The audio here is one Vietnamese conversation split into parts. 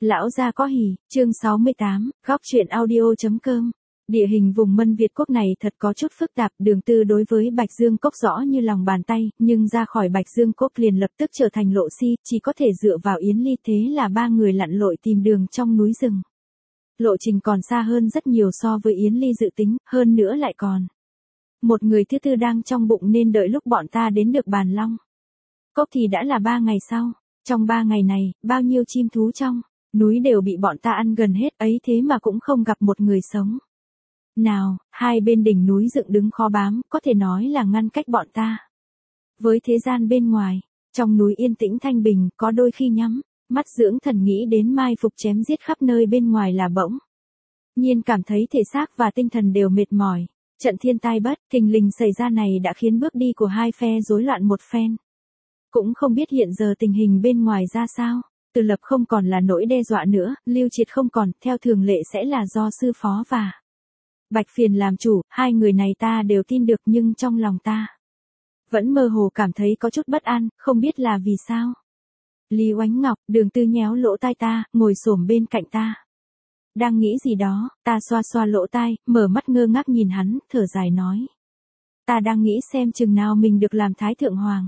Lão gia có hỉ, chương 68, góc truyện audio.com. Địa hình vùng Mân Việt Quốc này thật có chút phức tạp, Đường Tư đối với Bạch Dương Cốc rõ như lòng bàn tay, nhưng ra khỏi Bạch Dương Cốc liền lập tức trở thành lộ si, chỉ có thể dựa vào Yến Ly, thế là ba người lặn lội tìm đường trong núi rừng. Lộ trình còn xa hơn rất nhiều so với Yến Ly dự tính, hơn nữa lại còn một người thứ tư đang trong bụng, nên đợi lúc bọn ta đến được Bàn Long Cốc thì đã là 3 ngày sau. Trong 3 ngày này, bao nhiêu chim thú trong núi đều bị bọn ta ăn gần hết, ấy thế mà cũng không gặp một người sống nào. Hai bên đỉnh núi dựng đứng khó bám, có thể nói là ngăn cách bọn ta với thế gian bên ngoài. Trong núi yên tĩnh thanh bình, có đôi khi nhắm mắt dưỡng thần nghĩ đến mai phục chém giết khắp nơi bên ngoài là bỗng nhiên cảm thấy thể xác và tinh thần đều mệt mỏi. Trận thiên tai bất thình lình xảy ra này đã khiến bước đi của hai phe rối loạn một phen. Cũng không biết hiện giờ tình hình bên ngoài ra sao. Từ Lập không còn là nỗi đe dọa nữa, Lưu Triệt không còn, theo thường lệ sẽ là do sư phó và Bạch Phiền làm chủ. Hai người này ta đều tin được, nhưng trong lòng ta vẫn mơ hồ cảm thấy có chút bất an, không biết là vì sao. Lý Oánh Ngọc, Đường Tư nhéo lỗ tai ta, ngồi xổm bên cạnh ta. Đang nghĩ gì đó, ta xoa xoa lỗ tai, mở mắt ngơ ngác nhìn hắn, thở dài nói. Ta đang nghĩ xem chừng nào mình được làm Thái Thượng Hoàng.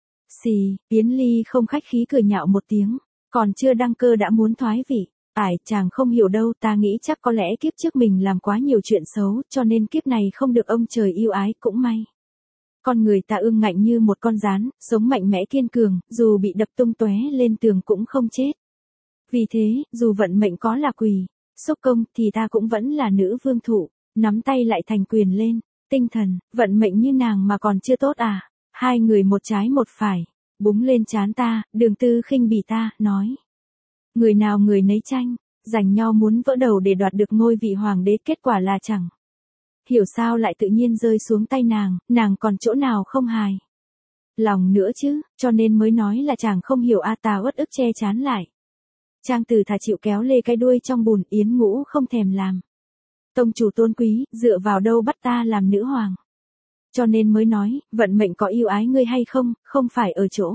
Xì, Yến Ly không khách khí cười nhạo một tiếng, còn chưa đăng cơ đã muốn thoái vị. Chàng không hiểu đâu, ta nghĩ chắc có lẽ kiếp trước mình làm quá nhiều chuyện xấu, cho nên kiếp này không được ông trời yêu ái, cũng may. Con người ta ương ngạnh như một con gián, sống mạnh mẽ kiên cường, dù bị đập tung tóe lên tường cũng không chết. Vì thế, dù vận mệnh có là quỳ xúc công thì ta cũng vẫn là nữ vương thụ, nắm tay lại thành quyền lên. Tinh thần, vận mệnh như nàng mà còn chưa tốt à? Hai người một trái một phải, búng lên trán ta. Đường Tư khinh bỉ ta, nói. Người nào người nấy tranh, giành nhau muốn vỡ đầu để đoạt được ngôi vị hoàng đế, kết quả là chẳng hiểu sao lại tự nhiên rơi xuống tay nàng còn chỗ nào không hài lòng nữa chứ, cho nên mới nói là chàng không hiểu a. Ta uất ức che chán lại. Trang Tử thà chịu kéo lê cái đuôi trong bùn, Yến Ngũ không thèm làm tông chủ tôn quý, dựa vào đâu bắt ta làm nữ hoàng. Cho nên mới nói, vận mệnh có yêu ái ngươi hay không, không phải ở chỗ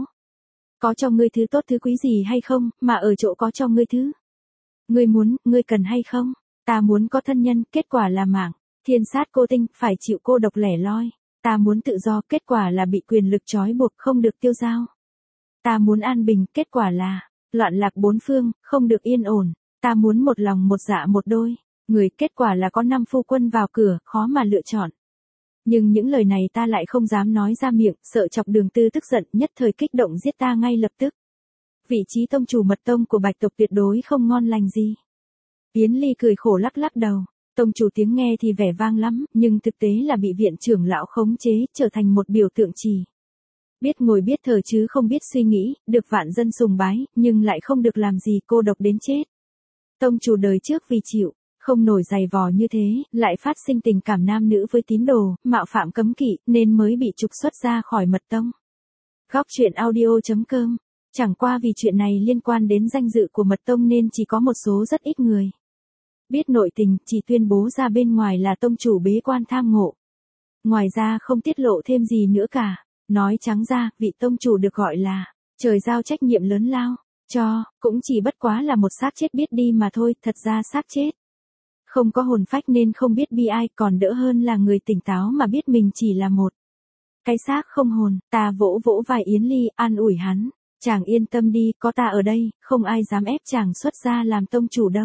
có cho ngươi thứ tốt thứ quý gì hay không, mà ở chỗ có cho ngươi thứ ngươi muốn, ngươi cần hay không. Ta muốn có thân nhân, kết quả là mạng thiên sát cô tinh, phải chịu cô độc lẻ loi. Ta muốn tự do, kết quả là bị quyền lực trói buộc, không được tiêu dao. Ta muốn an bình, kết quả là loạn lạc bốn phương, không được yên ổn. Ta muốn một lòng một dạ một đôi người, kết quả là có 5 phu quân vào cửa, khó mà lựa chọn. Nhưng những lời này ta lại không dám nói ra miệng, sợ chọc Đường Tư tức giận, nhất thời kích động giết ta ngay lập tức. Vị trí tông chủ mật tông của Bạch tộc tuyệt đối không ngon lành gì. Yến Ly cười khổ lắc lắc đầu. Tông chủ tiếng nghe thì vẻ vang lắm, nhưng thực tế là bị viện trưởng lão khống chế, trở thành một biểu tượng chỉ biết ngồi biết thở chứ không biết suy nghĩ, được vạn dân sùng bái, nhưng lại không được làm gì, cô độc đến chết. Tông chủ đời trước vì chịu không nổi giày vò như thế, lại phát sinh tình cảm nam nữ với tín đồ, mạo phạm cấm kỵ, nên mới bị trục xuất ra khỏi mật tông. Góc truyện audio.com. Chẳng qua vì chuyện này liên quan đến danh dự của mật tông nên chỉ có một số rất ít người biết nội tình, chỉ tuyên bố ra bên ngoài là tông chủ bế quan tham ngộ. Ngoài ra không tiết lộ thêm gì nữa cả. Nói trắng ra, vị tông chủ được gọi là trời giao trách nhiệm lớn lao cho, cũng chỉ bất quá là một xác chết biết đi mà thôi. Thật ra xác chết không có hồn phách nên không biết bi ai, còn đỡ hơn là người tỉnh táo mà biết mình chỉ là một cái xác không hồn. Ta vỗ vỗ vai Yến Ly, an ủi hắn. Chàng yên tâm đi, có ta ở đây, không ai dám ép chàng xuất ra làm tông chủ đâu.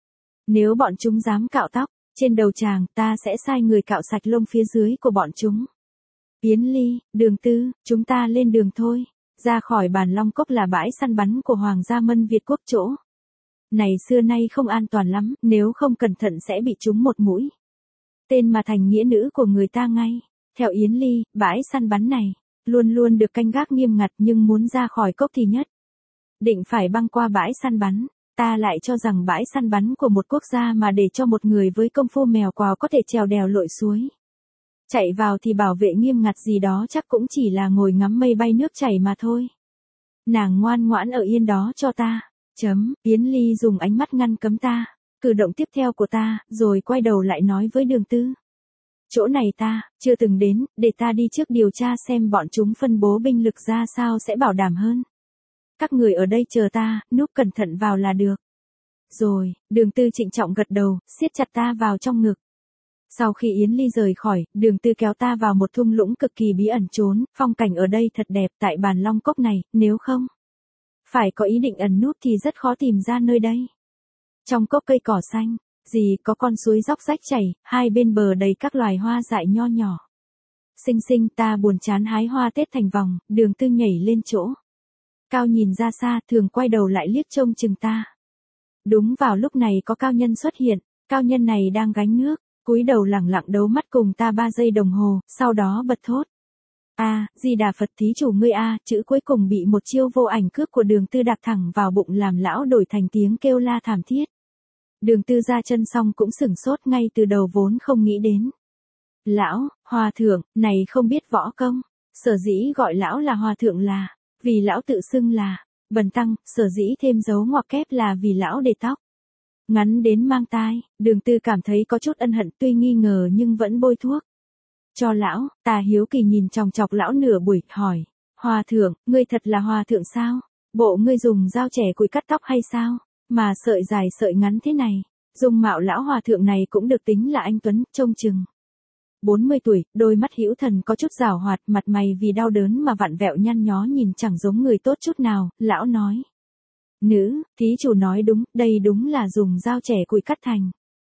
Nếu bọn chúng dám cạo tóc trên đầu chàng, ta sẽ sai người cạo sạch lông phía dưới của bọn chúng. Yến Ly, Đường Tư, chúng ta lên đường thôi. Ra khỏi Bàn Long Cốc là bãi săn bắn của Hoàng gia Mân Việt Quốc, chỗ này xưa nay không an toàn lắm, nếu không cẩn thận sẽ bị trúng một mũi tên mà thành nghĩa nữ của người ta ngay. Theo Yến Ly, bãi săn bắn này luôn luôn được canh gác nghiêm ngặt, nhưng muốn ra khỏi cốc thì nhất định phải băng qua bãi săn bắn. Ta lại cho rằng bãi săn bắn của một quốc gia mà để cho một người với công phu mèo quào có thể trèo đèo lội suối chạy vào thì bảo vệ nghiêm ngặt gì đó chắc cũng chỉ là ngồi ngắm mây bay nước chảy mà thôi. Nàng ngoan ngoãn ở yên đó cho ta. Yến Ly dùng ánh mắt ngăn cấm ta cử động tiếp theo của ta, rồi quay đầu lại nói với Đường Tư. Chỗ này ta chưa từng đến, để ta đi trước điều tra xem bọn chúng phân bố binh lực ra sao sẽ bảo đảm hơn. Các người ở đây chờ ta, núp cẩn thận vào là được. Rồi, Đường Tư trịnh trọng gật đầu, siết chặt ta vào trong ngực. Sau khi Yến Ly rời khỏi, Đường Tư kéo ta vào một thung lũng cực kỳ bí ẩn trốn, phong cảnh ở đây thật đẹp tại bàn long cốc này, nếu không phải có ý định ẩn núp thì rất khó tìm ra nơi đây. Trong cốc cây cỏ xanh, có con suối róc rách chảy, hai bên bờ đầy các loài hoa dại nho nhỏ. Xinh xinh, ta buồn chán hái hoa Tết thành vòng, Đường Tư nhảy lên chỗ cao nhìn ra xa, thường quay đầu lại liếc trông chừng ta. Đúng vào lúc này có cao nhân xuất hiện, cao nhân này đang gánh nước, cúi đầu lẳng lặng đấu mắt cùng ta 3 giây đồng hồ, sau đó bật thốt. Di Đà Phật thí chủ ngươi chữ cuối cùng bị một chiêu vô ảnh cước của Đường Tư đạp thẳng vào bụng làm lão đổi thành tiếng kêu la thảm thiết. Đường Tư ra chân xong cũng sửng sốt, ngay từ đầu vốn không nghĩ đến. Lão, hòa thượng, này không biết võ công, sở dĩ gọi lão là hòa thượng là, vì lão tự xưng là, bần tăng, sở dĩ thêm dấu ngoặc kép là vì lão để tóc ngắn đến mang tai. Đường Tư cảm thấy có chút ân hận, tuy nghi ngờ nhưng vẫn bôi thuốc cho lão. Ta hiếu kỳ nhìn chòng chọc lão nửa buổi, hỏi, hòa thượng, ngươi thật là hòa thượng sao? Bộ ngươi dùng dao chẻ củi cắt tóc hay sao? Mà sợi dài sợi ngắn thế này. Dung mạo lão hòa thượng này cũng được tính là anh tuấn, trông chừng 40 tuổi, đôi mắt hữu thần có chút giảo hoạt, mặt mày vì đau đớn mà vặn vẹo nhăn nhó, nhìn chẳng giống người tốt chút nào. Lão nói, nữ, thí chủ nói đúng, đây đúng là dùng dao chẻ củi cắt thành.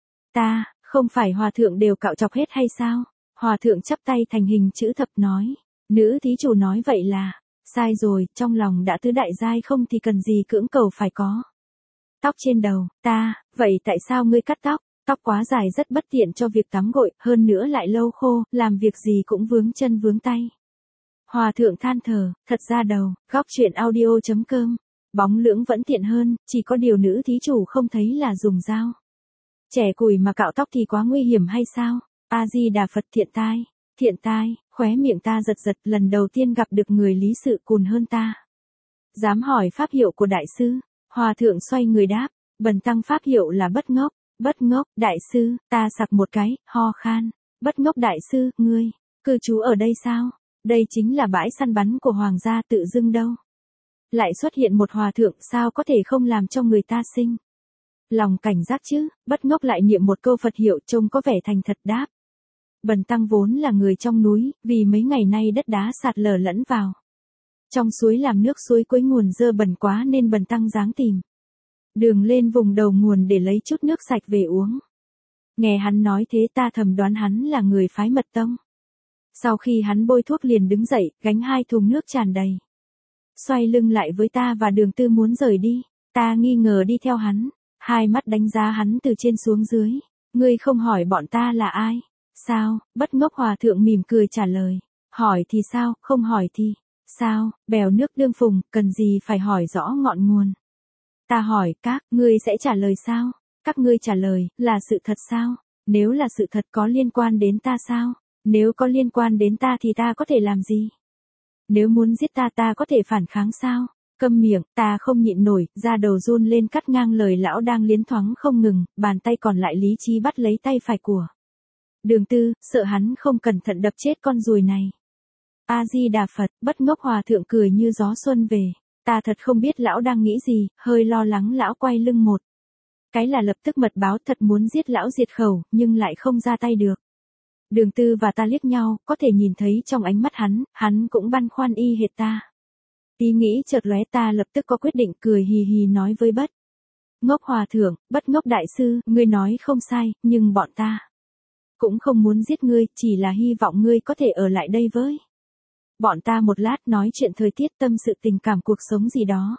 Ta, không phải hòa thượng đều cạo chọc hết hay sao? Hòa thượng chắp tay thành hình chữ thập nói, nữ thí chủ nói vậy là, sai rồi, trong lòng đã tứ đại giai không thì cần gì cưỡng cầu phải có tóc trên đầu. Ta, vậy tại sao ngươi cắt tóc? Tóc quá dài rất bất tiện cho việc tắm gội, hơn nữa lại lâu khô, làm việc gì cũng vướng chân vướng tay. Hòa thượng than thở, thật ra đầu, góc truyện audio.com, bóng lưỡng vẫn tiện hơn, chỉ có điều nữ thí chủ không thấy là dùng dao chẻ củi mà cạo tóc thì quá nguy hiểm hay sao? A Di Đà Phật. Thiện tai, khóe miệng ta giật giật, lần đầu tiên gặp được người lý sự cùn hơn ta. Dám hỏi pháp hiệu của đại sư? Hòa thượng xoay người đáp, bần tăng pháp hiệu là Bất Ngốc. Bất Ngốc, đại sư, ta sặc một cái, ho khan. Bất Ngốc đại sư, ngươi cư trú ở đây sao? Đây chính là bãi săn bắn của hoàng gia tự dưng đâu. Lại xuất hiện một hòa thượng, sao có thể không làm cho người ta sinh lòng cảnh giác chứ? Bất Ngốc lại niệm một câu Phật hiệu, trông có vẻ thành thật đáp, bần tăng vốn là người trong núi, vì mấy ngày nay đất đá sạt lở lẫn vào trong suối làm nước suối cuối nguồn dơ bẩn quá nên bần tăng giáng tìm đường lên vùng đầu nguồn để lấy chút nước sạch về uống. Nghe hắn nói thế ta thầm đoán hắn là người phái Mật Tông. Sau khi hắn bôi thuốc liền đứng dậy, gánh 2 thùng nước tràn đầy, xoay lưng lại với ta và Đường Tư muốn rời đi. Ta nghi ngờ đi theo hắn, hai mắt đánh giá hắn từ trên xuống dưới. Ngươi không hỏi bọn ta là ai? Sao? Bất Ngốc hòa thượng mỉm cười trả lời. Hỏi thì sao, không hỏi thì sao? Bèo nước đương phùng, cần gì phải hỏi rõ ngọn nguồn. Ta hỏi, ngươi sẽ trả lời sao? Các ngươi trả lời, là sự thật sao? Nếu là sự thật có liên quan đến ta sao? Nếu có liên quan đến ta thì ta có thể làm gì? Nếu muốn giết ta, ta có thể phản kháng sao? Câm miệng, ta không nhịn nổi, da đầu run lên cắt ngang lời lão đang liến thoáng không ngừng, bàn tay còn lại lý trí bắt lấy tay phải của Đường Tư, sợ hắn không cẩn thận đập chết con ruồi này. A Di Đà Phật. Bất Ngốc hòa thượng cười như gió xuân về. Ta thật không biết lão đang nghĩ gì, hơi lo lắng lão quay lưng một cái là lập tức mật báo, thật muốn giết lão diệt khẩu, nhưng lại không ra tay được. Đường Tư và ta liếc nhau, có thể nhìn thấy trong ánh mắt hắn cũng băn khoăn y hệt ta. Ý nghĩ chợt lóe, ta lập tức có quyết định, cười hì hì nói với Bất Ngốc hòa thượng, Bất Ngốc đại sư, ngươi nói không sai, nhưng bọn ta cũng không muốn giết ngươi, chỉ là hy vọng ngươi có thể ở lại đây với bọn ta một lát, nói chuyện thời tiết, tâm sự tình cảm cuộc sống gì đó.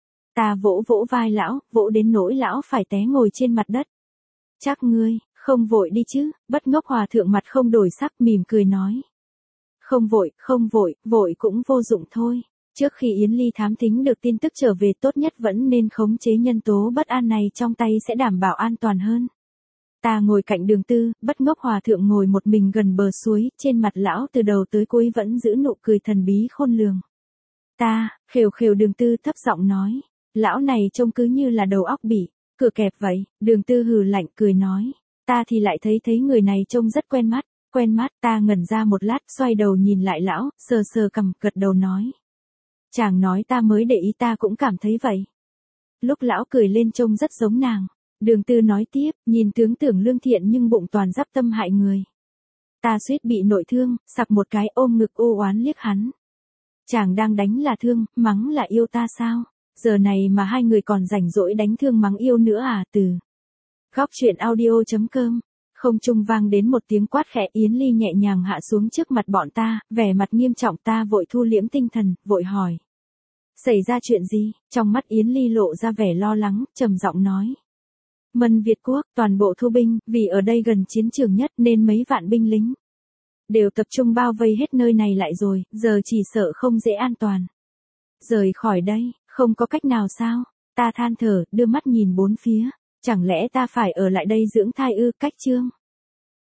Ta vỗ vỗ vai lão, vỗ đến nỗi lão phải té ngồi trên mặt đất. Chắc ngươi không vội đi chứ? Bất Ngốc hòa thượng mặt không đổi sắc, mỉm cười nói. Không vội, vội cũng vô dụng thôi. Trước khi Yến Ly thám thính được tin tức trở về, tốt nhất vẫn nên khống chế nhân tố bất an này trong tay sẽ đảm bảo an toàn hơn. Ta ngồi cạnh Đường Tư, Bất Ngốc hòa thượng ngồi một mình gần bờ suối, trên mặt lão từ đầu tới cuối vẫn giữ nụ cười thần bí khôn lường. Ta, khều Đường Tư thấp giọng nói, lão này trông cứ như là đầu óc bị cửa kẹp vậy. Đường Tư hừ lạnh cười nói, ta thì lại thấy người này trông rất quen mắt. Ta ngẩn ra một lát, xoay đầu nhìn lại lão, sờ cằm, gật đầu nói. Chàng nói ta mới để ý, ta cũng cảm thấy vậy. lúc lão cười lên trông rất giống nàng. Đường Tư nói tiếp, nhìn tướng tưởng lương thiện nhưng bụng toàn giáp tâm hại người. Ta suýt bị nội thương, sặc một cái ôm ngực ô oán liếc hắn. Chàng đang đánh là thương, mắng là yêu ta sao? Giờ này mà hai người còn rảnh rỗi đánh thương mắng yêu nữa à? Từ góc chuyện audio.com. Không trung vang đến một tiếng quát khẽ. Yến Ly nhẹ nhàng hạ xuống trước mặt bọn ta, vẻ mặt nghiêm trọng. Ta vội thu liễm tinh thần, vội hỏi. Xảy ra chuyện gì? Trong mắt Yến Ly lộ ra vẻ lo lắng, trầm giọng nói. Mân Việt Quốc, toàn bộ thu binh, vì ở đây gần chiến trường nhất nên mấy vạn binh lính đều tập trung bao vây hết nơi này lại rồi, giờ chỉ sợ không dễ an toàn. Rời khỏi đây, không có cách nào sao? Ta than thở, đưa mắt nhìn bốn phía. Chẳng lẽ ta phải ở lại đây dưỡng thai ư? Cách chương